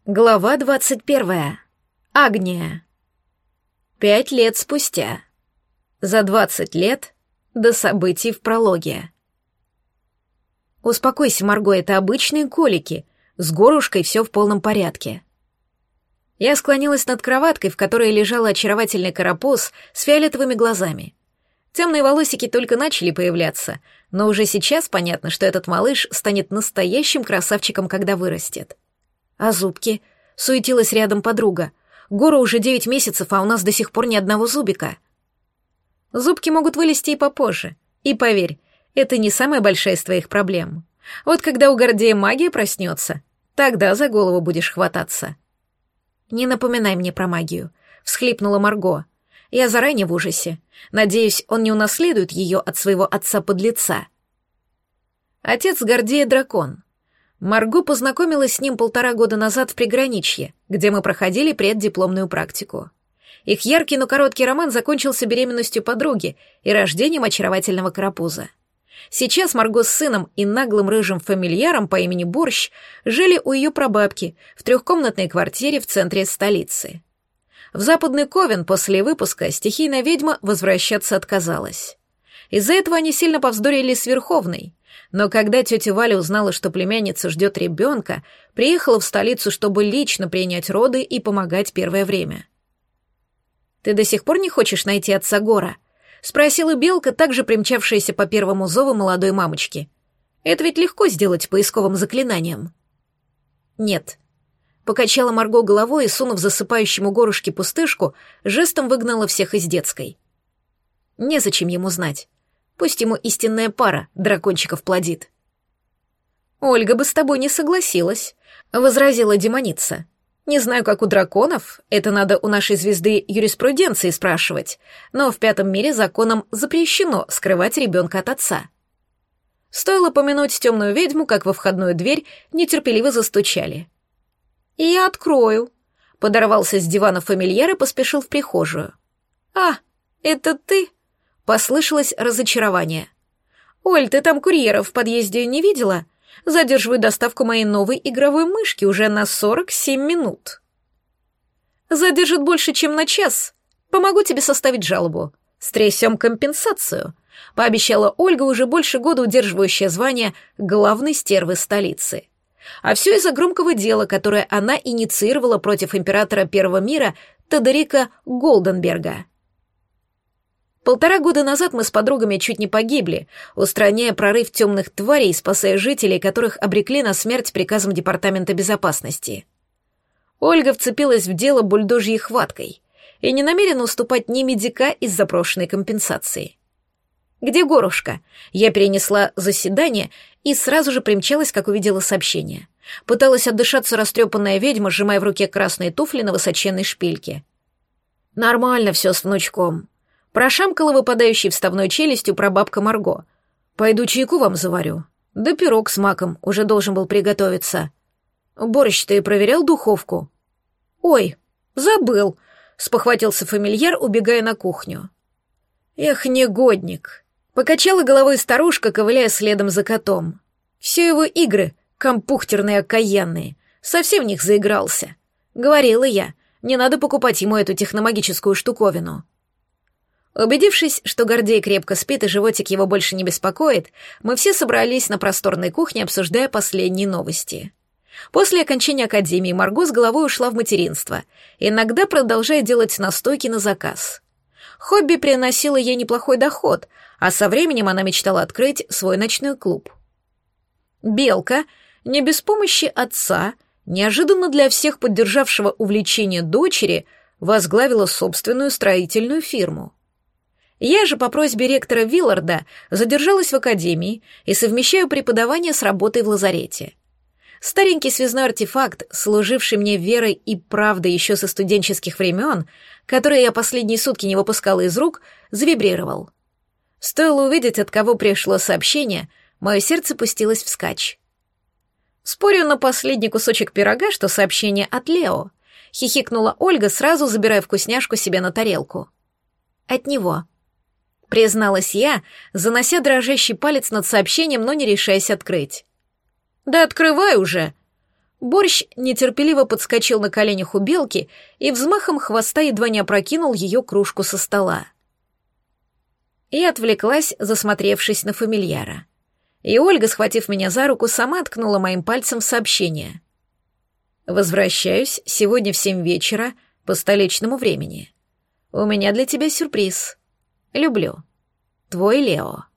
Глава 21. Агния. 5 лет спустя. За 20 лет до событий в прологе. Успокойся, Марго, это обычные колики. С горлышкой все в полном порядке. Я склонилась над кроваткой, в которой лежал очаровательный карапуз с фиолетовыми глазами. Темные волосики только начали появляться, но уже сейчас понятно, что этот малыш станет настоящим красавчиком, когда вырастет. А зубки? Суетилась рядом подруга. Гора уже 9 месяцев, а у нас до сих пор ни одного зубика. Зубки могут вылезти и попозже. И поверь, это не самая большая из твоих проблем. Вот когда у Гордея магия проснется, тогда за голову будешь хвататься. Не напоминай мне про магию, всхлипнула Марго. Я заранее в ужасе. Надеюсь, он не унаследует ее от своего отца-подлеца. Отец Гордея — дракон. Марго познакомилась с ним 1,5 года назад в приграничье, где мы проходили преддипломную практику. Их яркий, но короткий роман закончился беременностью подруги и рождением очаровательного карапуза. Сейчас Марго с сыном и наглым рыжим фамильяром по имени Борщ жили у ее прабабки в 3-комнатной квартире в центре столицы. В Западный Ковен после выпуска стихийная ведьма возвращаться отказалась. Из-за этого они сильно повздорили с Верховной. Но когда тетя Валя узнала, что племянница ждет ребенка, приехала в столицу, чтобы лично принять роды и помогать первое время. «Ты до сих пор не хочешь найти отца Гора?» — спросила Белка, также примчавшаяся по первому зову молодой мамочки. «Это ведь легко сделать поисковым заклинанием». «Нет». Покачала Марго головой и, сунув засыпающему горушке пустышку, жестом выгнала всех из детской. «Незачем ему знать. Пусть ему истинная пара дракончиков плодит». «Ольга бы с тобой не согласилась», — возразила демоница. «Не знаю, как у драконов, это надо у нашей звезды юриспруденции спрашивать, но в 5 мире законом запрещено скрывать ребенка от отца». Стоило помянуть темную ведьму, как во входную дверь нетерпеливо застучали. «И я открою», — подорвался с дивана фамильяр и поспешил в прихожую. «А, это ты?» — послышалось разочарование. «Оль, ты там курьеров в подъезде не видела? Задерживаю доставку моей новой игровой мышки уже на 47 минут». «Задержит больше, чем на час. Помогу тебе составить жалобу. Стрясем компенсацию», — пообещала Ольга, уже больше года удерживающая звание главной стервы столицы. А все из-за громкого дела, которое она инициировала против императора Первого мира Тодорика Голденберга. 1,5 года назад мы с подругами чуть не погибли, устраняя прорыв темных тварей, спасая жителей, которых обрекли на смерть приказом Департамента безопасности. Ольга вцепилась в дело бульдожьей хваткой и не намерена уступать ни медика из запрошенной компенсации. «Где Горушка?» Я перенесла заседание и сразу же примчалась, как увидела сообщение. Пыталась отдышаться растрепанная ведьма, сжимая в руке красные туфли на высоченной шпильке. «Нормально все с внучком», — прошамкала выпадающей вставной челюстью прабабка Марго. «Пойду чайку вам заварю. Да пирог с маком уже должен был приготовиться. Борщ, ты проверял духовку?» «Ой, забыл», — спохватился фамильяр, убегая на кухню. «Эх, негодник!» Покачала головой старушка, ковыляя следом за котом. Все его игры, компухтерные окаянные, совсем в них заигрался. Говорила я, не надо покупать ему эту техномагическую штуковину. Убедившись, что Гордей крепко спит и животик его больше не беспокоит, мы все собрались на просторной кухне, обсуждая последние новости. После окончания академии Марго с головой ушла в материнство, иногда продолжая делать настойки на заказ. Хобби приносило ей неплохой доход, а со временем она мечтала открыть свой ночной клуб. Белка, не без помощи отца, неожиданно для всех поддержавшего увлечение дочери, возглавила собственную строительную фирму. Я же по просьбе ректора Вилларда задержалась в академии и совмещаю преподавание с работой в лазарете. Старенький связной артефакт, служивший мне верой и правдой еще со студенческих времен, который я последние сутки не выпускала из рук, завибрировал. Стоило увидеть, от кого пришло сообщение, мое сердце пустилось вскачь. «Спорю на последний кусочек пирога, что сообщение от Лео», — хихикнула Ольга, сразу забирая вкусняшку себе на тарелку. «От него», — призналась я, занося дрожащий палец над сообщением, но не решаясь открыть. «Да открывай уже!» Борщ нетерпеливо подскочил на коленях у белки и взмахом хвоста едва не опрокинул ее кружку со стола. Я отвлеклась, засмотревшись на фамильяра. И Ольга, схватив меня за руку, сама ткнула моим пальцем в сообщение. «Возвращаюсь сегодня в 7 вечера по столичному времени. У меня для тебя сюрприз. Люблю. Твой Лео».